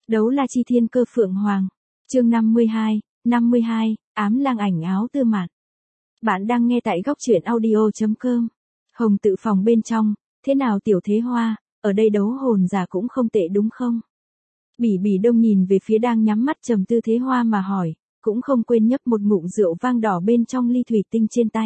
Đấu la chi thiên cơ phượng hoàng. Chương 52, ám lang ảnh áo tư mạn. Bạn đang nghe tại góc truyện audio.com. Hồng tự phòng bên trong, thế nào tiểu thế hoa, ở đây đấu hồn giả cũng không tệ đúng không? Bỉ Bỉ Đông nhìn về phía đang nhắm mắt trầm tư thế hoa mà hỏi, cũng không quên nhấp một ngụm rượu vang đỏ bên trong ly thủy tinh trên tay.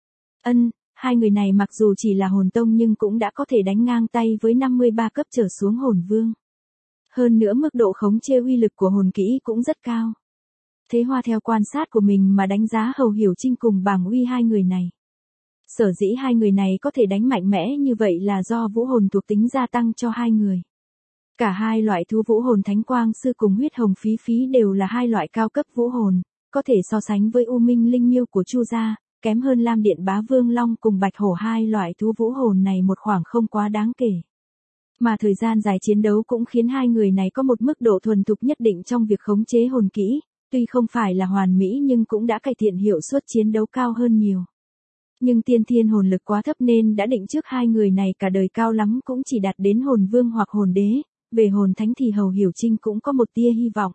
Hai người này mặc dù chỉ là hồn tông nhưng cũng đã có thể đánh ngang tay với 53 cấp trở xuống hồn vương. Hơn nữa mức độ khống chế uy lực của hồn kỹ cũng rất cao. Thế Hoa theo quan sát của mình mà đánh giá Hầu Hiểu Trinh cùng Bàng Uy hai người này. Sở dĩ hai người này có thể đánh mạnh mẽ như vậy là do vũ hồn thuộc tính gia tăng cho hai người. Cả hai loại thú vũ hồn Thánh Quang Sư cùng huyết hồng phí phí đều là hai loại cao cấp vũ hồn, có thể so sánh với U Minh Linh Miêu của Chu gia, kém hơn Lam Điện Bá Vương Long cùng Bạch Hổ hai loại thú vũ hồn này một khoảng không quá đáng kể. Mà thời gian dài chiến đấu cũng khiến hai người này có một mức độ thuần thục nhất định trong việc khống chế hồn kỹ, tuy không phải là hoàn mỹ nhưng cũng đã cải thiện hiệu suất chiến đấu cao hơn nhiều. Nhưng tiên thiên hồn lực quá thấp nên đã định trước hai người này cả đời cao lắm cũng chỉ đạt đến hồn vương hoặc hồn đế, về hồn thánh thì Hầu Hiểu Trinh cũng có một tia hy vọng.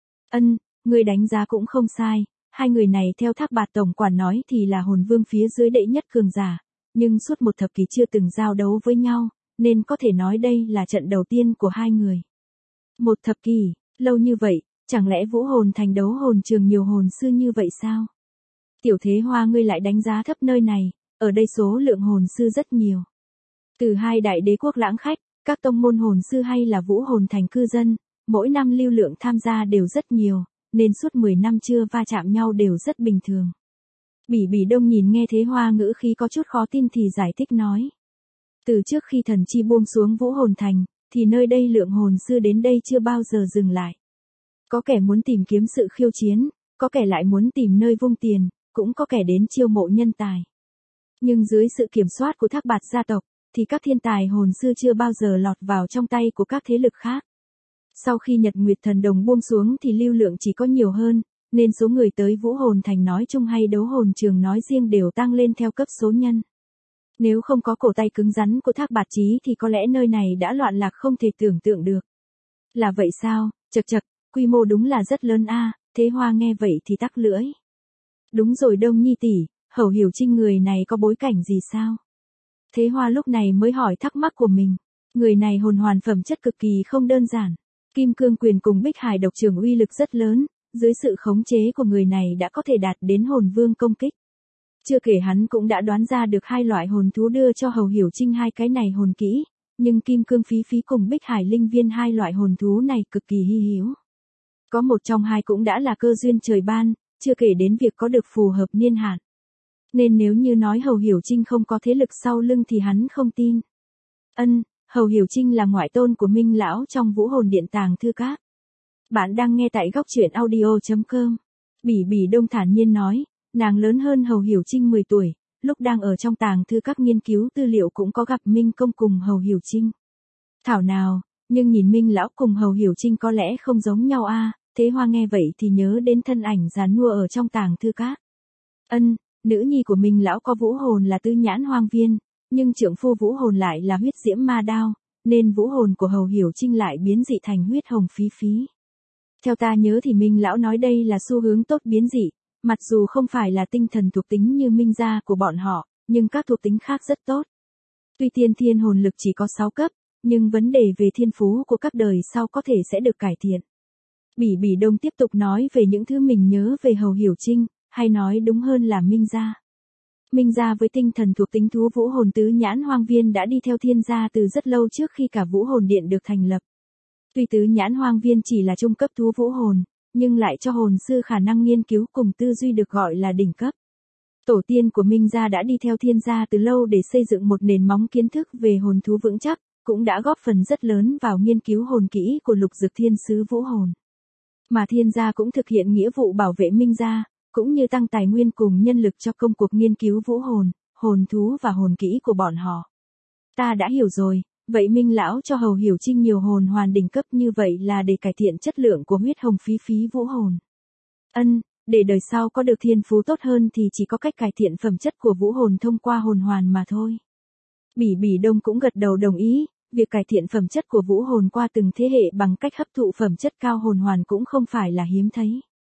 Người đánh giá cũng không sai, hai người này theo Thác Bạt tổng quản nói thì là hồn vương phía dưới đệ nhất cường giả, nhưng suốt một thập kỷ chưa từng giao đấu với nhau, nên có thể nói đây là trận đầu tiên của hai người. Một thập kỷ, lâu như vậy, chẳng lẽ vũ hồn thành đấu hồn trường nhiều hồn sư như vậy sao? Tiểu Thế Hoa ngươi lại đánh giá thấp nơi này, ở đây số lượng hồn sư rất nhiều. Từ hai đại đế quốc lãng khách, các tông môn hồn sư hay là vũ hồn thành cư dân, mỗi năm lưu lượng tham gia đều rất nhiều, nên suốt 10 năm chưa va chạm nhau đều rất bình thường. Bỉ Bỉ Đông nhìn nghe Thế Hoa ngữ khí có chút khó tin thì giải thích nói. Từ trước khi thần chi buông xuống vũ hồn thành, thì nơi đây lượng hồn sư đến đây chưa bao giờ dừng lại. Có kẻ muốn tìm kiếm sự khiêu chiến, có kẻ lại muốn tìm nơi vung tiền, cũng có kẻ đến chiêu mộ nhân tài. Nhưng dưới sự kiểm soát của Thác Bạt gia tộc, thì các thiên tài hồn sư chưa bao giờ lọt vào trong tay của các thế lực khác. Sau khi Nhật Nguyệt Thần Đồng buông xuống thì lưu lượng chỉ có nhiều hơn, nên số người tới vũ hồn thành nói chung hay đấu hồn trường nói riêng đều tăng lên theo cấp số nhân. Nếu không có cổ tay cứng rắn của Thác Bạt Chí thì có lẽ nơi này đã loạn lạc không thể tưởng tượng được. Là vậy sao, chậc, quy mô đúng là rất lớn a. Thế Hoa nghe vậy thì tắc lưỡi. Đúng rồi Đông Nhi tỷ, Hầu Hiểu Trinh người này có bối cảnh gì sao? Thế Hoa lúc này mới hỏi thắc mắc của mình. Người này hồn hoàn phẩm chất cực kỳ không đơn giản. Kim Cương Quyền cùng Bích Hải Độc Trường uy lực rất lớn, dưới sự khống chế của người này đã có thể đạt đến hồn vương công kích. Chưa kể hắn cũng đã đoán ra được hai loại hồn thú đưa cho Hầu Hiểu Trinh hai cái này hồn kỹ, nhưng Kim Cương Phí Phí cùng Bích Hải Linh Viên hai loại hồn thú này cực kỳ hy hữu. Có một trong hai cũng đã là cơ duyên trời ban, chưa kể đến việc có được phù hợp niên hạn. Nên nếu như nói Hầu Hiểu Trinh không có thế lực sau lưng thì hắn không tin. Hầu Hiểu Trinh là ngoại tôn của Minh Lão trong Vũ Hồn Điện Tàng Thư Các. Bạn đang nghe tại góc truyện audio.com. Bỉ Bỉ Đông thản nhiên nói, nàng lớn hơn Hầu Hiểu Trinh 10 tuổi, lúc đang ở trong Tàng Thư Các nghiên cứu tư liệu cũng có gặp Minh Công cùng Hầu Hiểu Trinh. Thảo nào, nhưng nhìn Minh Lão cùng Hầu Hiểu Trinh có lẽ không giống nhau a. Thế Hoa nghe vậy thì nhớ đến thân ảnh giàn nua ở trong Tàng Thư Các. Nữ nhi của Minh Lão có vũ hồn là Tư Nhãn Hoang Viên, nhưng trượng phu vũ hồn lại là huyết diễm ma đao, nên vũ hồn của Hầu Hiểu Trinh lại biến dị thành huyết hồng phí phí. Theo ta nhớ thì Minh Lão nói đây là xu hướng tốt biến dị, mặc dù không phải là tinh thần thuộc tính như Minh gia của bọn họ, nhưng các thuộc tính khác rất tốt. Tuy tiên thiên hồn lực chỉ có 6 cấp, nhưng vấn đề về thiên phú của các đời sau có thể sẽ được cải thiện. Bỉ Bỉ Đông tiếp tục nói về những thứ mình nhớ về Hầu Hiểu Trinh, hay nói đúng hơn là Minh gia. Minh gia với tinh thần thuộc tính thú vũ hồn Tứ Nhãn Hoang Viên đã đi theo thiên gia từ rất lâu trước khi cả Vũ Hồn Điện được thành lập. Tuy Tứ Nhãn Hoang Viên chỉ là trung cấp thú vũ hồn, nhưng lại cho hồn sư khả năng nghiên cứu cùng tư duy được gọi là đỉnh cấp. Tổ tiên của Minh gia đã đi theo thiên gia từ lâu để xây dựng một nền móng kiến thức về hồn thú vững chắc, cũng đã góp phần rất lớn vào nghiên cứu hồn kỹ của Lục Dực Thiên Sứ Vũ Hồn. Mà thiên gia cũng thực hiện nghĩa vụ bảo vệ Minh gia, cũng như tăng tài nguyên cùng nhân lực cho công cuộc nghiên cứu vũ hồn, hồn thú và hồn kỹ của bọn họ. Ta đã hiểu rồi, vậy Minh Lão cho Hầu Hiểu Trinh nhiều hồn hoàn đỉnh cấp như vậy là để cải thiện chất lượng của huyết hồng phí phí vũ hồn. Để đời sau có được thiên phú tốt hơn thì chỉ có cách cải thiện phẩm chất của vũ hồn thông qua hồn hoàn mà thôi. Bỉ Bỉ Đông cũng gật đầu đồng ý, Việc cải thiện phẩm chất của vũ hồn qua từng thế hệ bằng cách hấp thụ phẩm chất cao hồn hoàn cũng không phải là hiếm thấy.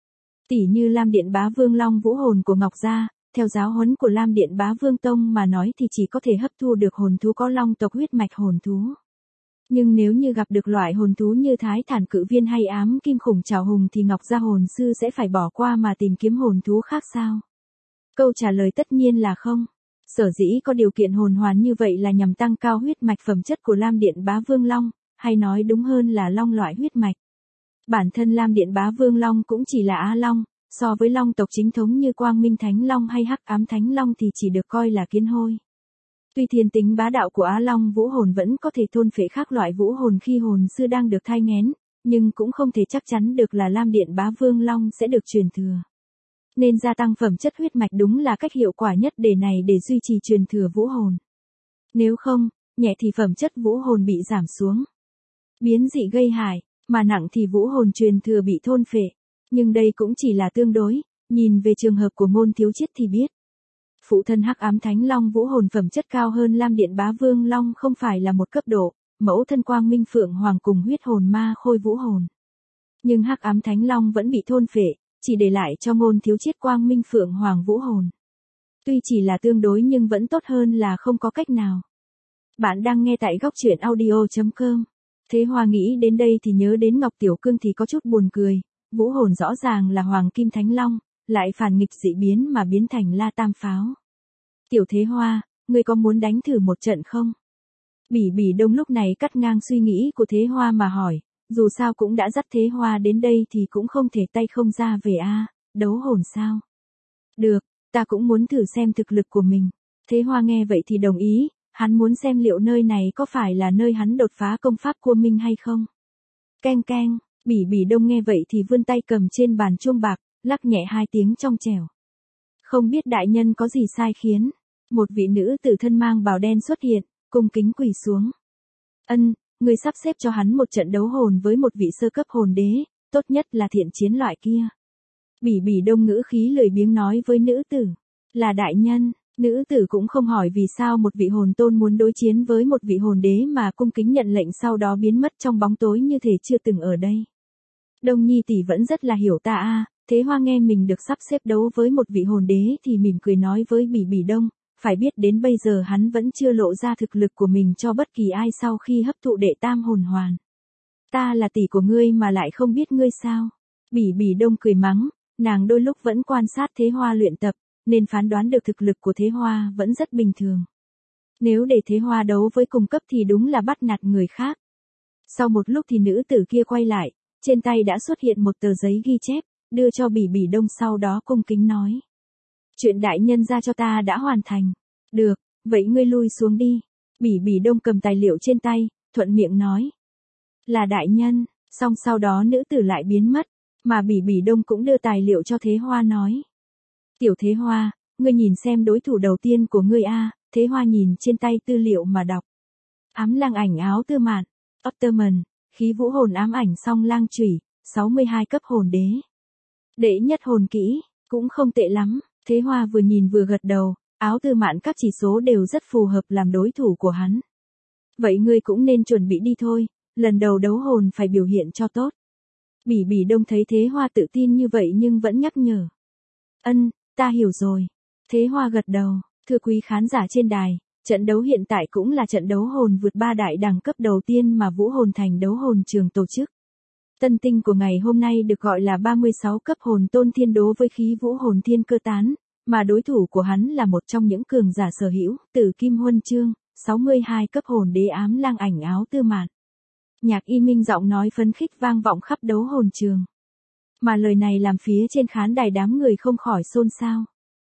Tỉ như Lam Điện Bá Vương Long vũ hồn của Ngọc Gia, theo giáo huấn của Lam Điện Bá Vương Tông mà nói thì chỉ có thể hấp thu được hồn thú có long tộc huyết mạch hồn thú. Nhưng nếu như gặp được loại hồn thú như Thái Thản Cự Viên hay Ám Kim Khủng Trảo Hùng thì Ngọc Gia hồn sư sẽ phải bỏ qua mà tìm kiếm hồn thú khác sao? Câu trả lời tất nhiên là không. Sở dĩ có điều kiện hồn hoàn như vậy là nhằm tăng cao huyết mạch phẩm chất của Lam Điện Bá Vương Long, hay nói đúng hơn là long loại huyết mạch. Bản thân Lam Điện Bá Vương Long cũng chỉ là Á Long, so với long tộc chính thống như Quang Minh Thánh Long hay Hắc Ám Thánh Long thì chỉ được coi là kiến hôi. Tuy thiên tính bá đạo của Á Long vũ hồn vẫn có thể thôn phệ khác loại vũ hồn khi hồn sư đang được thai nghén, nhưng cũng không thể chắc chắn được là Lam Điện Bá Vương Long sẽ được truyền thừa. Nên gia tăng phẩm chất huyết mạch đúng là cách hiệu quả nhất để duy trì truyền thừa vũ hồn. Nếu không, nhẹ thì phẩm chất vũ hồn bị giảm xuống, biến dị gây hại, mà nặng thì vũ hồn truyền thừa bị thôn phệ. Nhưng đây cũng chỉ là tương đối, nhìn về trường hợp của Ngôn Thiếu Chiết thì biết. Phụ thân Hắc Ám Thánh Long vũ hồn phẩm chất cao hơn Lam Điện Bá Vương Long không phải là một cấp độ, mẫu thân Quang Minh Phượng Hoàng cùng huyết hồn ma khôi vũ hồn. Nhưng Hắc Ám Thánh Long vẫn bị thôn phệ, chỉ để lại cho Ngôn Thiếu Chiết Quang Minh Phượng Hoàng vũ hồn. Tuy chỉ là tương đối nhưng vẫn tốt hơn là không có cách nào. Bạn đang nghe tại góc truyện audio.com. Thế Hoa nghĩ đến đây thì nhớ đến Ngọc Tiểu Cương thì có chút buồn cười, vũ hồn rõ ràng là Hoàng Kim Thánh Long, lại phản nghịch dị biến mà biến thành La Tam Pháo. Tiểu Thế Hoa, ngươi có muốn đánh thử một trận không? Bỉ Bỉ Đông lúc này cắt ngang suy nghĩ của Thế Hoa mà hỏi, dù sao cũng đã dắt Thế Hoa đến đây thì cũng không thể tay không ra về a, đấu hồn sao? Được, ta cũng muốn thử xem thực lực của mình. Thế Hoa nghe vậy thì đồng ý, hắn muốn xem liệu nơi này có phải là nơi hắn đột phá công pháp của mình hay không. Keng keng, Bỉ Bỉ Đông nghe vậy thì vươn tay cầm trên bàn chuông bạc, lắc nhẹ 2 tiếng trong trẻo. Không biết đại nhân có gì sai khiến. Một vị nữ tử thân mang bào đen xuất hiện, cung kính quỳ xuống. Ân, người sắp xếp cho hắn một trận đấu hồn với một vị sơ cấp hồn đế, tốt nhất là thiện chiến loại kia. Bỉ Bỉ Đông ngữ khí lười biếng nói với nữ tử. Là đại nhân, nữ tử cũng không hỏi vì sao một vị hồn tôn muốn đối chiến với một vị hồn đế mà cung kính nhận lệnh sau đó biến mất trong bóng tối như thể chưa từng ở đây. Đông Nhi tỷ vẫn rất là hiểu ta a. Thế Hoa nghe mình được sắp xếp đấu với một vị hồn đế thì mỉm cười nói với Bỉ Bỉ Đông, phải biết đến bây giờ hắn vẫn chưa lộ ra thực lực của mình cho bất kỳ ai sau khi hấp thụ đệ tam hồn hoàn. Ta là tỷ của ngươi mà lại không biết ngươi sao? Bỉ Bỉ Đông cười mắng, nàng đôi lúc vẫn quan sát Thế Hoa luyện tập, nên phán đoán được thực lực của Thế Hoa vẫn rất bình thường. Nếu để Thế Hoa đấu với cùng cấp thì đúng là bắt nạt người khác. Sau một lúc thì nữ tử kia quay lại, trên tay đã xuất hiện một tờ giấy ghi chép, đưa cho Bỉ Bỉ Đông sau đó cung kính nói. Chuyện đại nhân ra cho ta đã hoàn thành. Được, vậy ngươi lui xuống đi. Bỉ Bỉ Đông cầm tài liệu trên tay, thuận miệng nói. Là đại nhân, xong sau đó nữ tử lại biến mất, mà Bỉ Bỉ Đông cũng đưa tài liệu cho Thế Hoa nói. Tiểu Thế Hoa, ngươi nhìn xem đối thủ đầu tiên của ngươi a. Thế Hoa nhìn trên tay tư liệu mà đọc. Ám lang ảnh áo tư mạn, Ottoman, khí vũ hồn ám ảnh song lang chủy, 62 cấp hồn đế. Đệ nhất hồn kỹ, cũng không tệ lắm. Thế Hoa vừa nhìn vừa gật đầu, áo tư mạn các chỉ số đều rất phù hợp làm đối thủ của hắn. Vậy ngươi cũng nên chuẩn bị đi thôi, lần đầu đấu hồn phải biểu hiện cho tốt. Bỉ Bỉ Đông thấy Thế Hoa tự tin như vậy nhưng vẫn nhắc nhở. Ân, ta hiểu rồi. Thế Hoa gật đầu, thưa quý khán giả trên đài, trận đấu hiện tại cũng là trận đấu hồn vượt 3 đại đẳng cấp đầu tiên mà Vũ Hồn Thành đấu hồn trường tổ chức. Tân tinh của ngày hôm nay được gọi là 36 cấp hồn tôn thiên đố với khí vũ hồn thiên cơ tán, mà đối thủ của hắn là một trong những cường giả sở hữu, Tử Kim Huân Chương, 62 cấp hồn đế ám lang ảnh áo tư mạn. Nhạc Y Minh giọng nói phấn khích vang vọng khắp đấu hồn trường. Mà lời này làm phía trên khán đài đám người không khỏi xôn xao.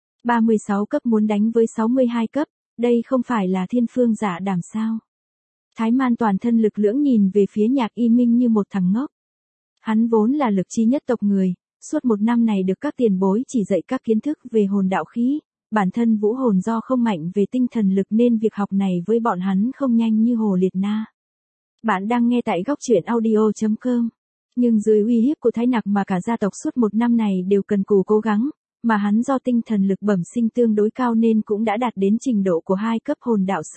36 cấp muốn đánh với 62 cấp, đây không phải là thiên phương giả đảm sao? Thái Man toàn thân lực lưỡng nhìn về phía Nhạc Y Minh như một thằng ngốc. Hắn vốn là lực chi nhất tộc người, suốt một năm này được các tiền bối chỉ dạy các kiến thức về hồn đạo khí, bản thân vũ hồn do không mạnh về tinh thần lực nên việc học này với bọn hắn không nhanh như Hồ Liệt Na. Bạn đang nghe tại góc truyện audio.com. Nhưng dưới uy hiếp của Thái Nặc mà cả gia tộc suốt một năm này đều cần cù cố gắng, mà hắn do tinh thần lực bẩm sinh tương đối cao nên cũng đã đạt đến trình độ của 2 cấp hồn đạo sư,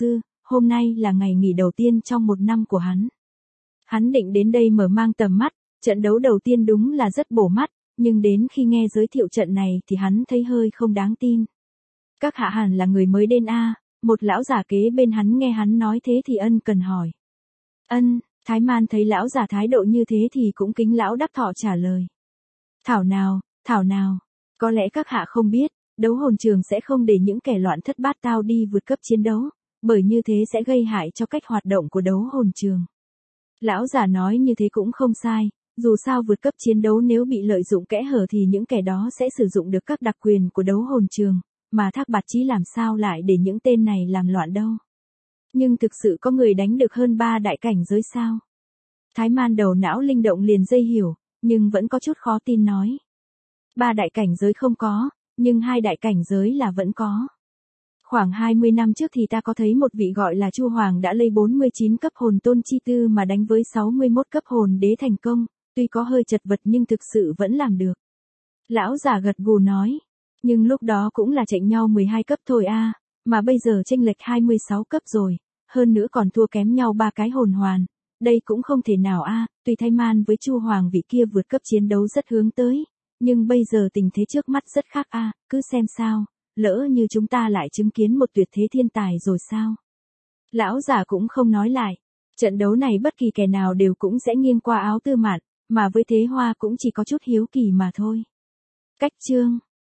hôm nay là ngày nghỉ đầu tiên trong một năm của hắn. Hắn định đến đây mở mang tầm mắt, trận đấu đầu tiên đúng là rất bổ mắt, nhưng đến khi nghe giới thiệu trận này thì hắn thấy hơi không đáng tin. Các hạ hẳn là người mới đến a. Một lão giả kế bên hắn nghe hắn nói thế thì ân cần hỏi. Ân, Thái Man thấy lão giả thái độ như thế thì cũng kính lão đắc thọ trả lời. Thảo nào, có lẽ các hạ không biết, đấu hồn trường sẽ không để những kẻ loạn thất bát tao đi vượt cấp chiến đấu, bởi như thế sẽ gây hại cho cách hoạt động của đấu hồn trường. Lão giả nói như thế cũng không sai, dù sao vượt cấp chiến đấu nếu bị lợi dụng kẽ hở thì những kẻ đó sẽ sử dụng được các đặc quyền của đấu hồn trường, mà Thác Bạt Chí làm sao lại để những tên này làm loạn đâu. Nhưng thực sự có người đánh được hơn 3 đại cảnh giới sao? Thái Man đầu não linh động liền dây hiểu, nhưng vẫn có chút khó tin nói. 3 đại cảnh giới không có, nhưng 2 đại cảnh giới là vẫn có. Khoảng 20 năm trước thì ta có thấy một vị gọi là Chu Hoàng đã lấy 49 cấp hồn tôn chi tư mà đánh với 61 cấp hồn đế thành công, tuy có hơi chật vật nhưng thực sự vẫn làm được. Lão giả gật gù nói, nhưng lúc đó cũng là chênh nhau 12 cấp thôi a, mà bây giờ chênh lệch 26 cấp rồi, hơn nữa còn thua kém nhau 3 cái hồn hoàn, đây cũng không thể nào a. Tuy Thái Man với Chu Hoàng vị kia vượt cấp chiến đấu rất hướng tới, nhưng bây giờ tình thế trước mắt rất khác a, cứ xem sao, lỡ như chúng ta lại chứng kiến một tuyệt thế thiên tài rồi sao? Lão giả cũng không nói lại, trận đấu này bất kỳ kẻ nào đều cũng sẽ nghiêng qua áo Tư Mạn, mà với Thế Hoa cũng chỉ có chút hiếu kỳ mà thôi. Cách chương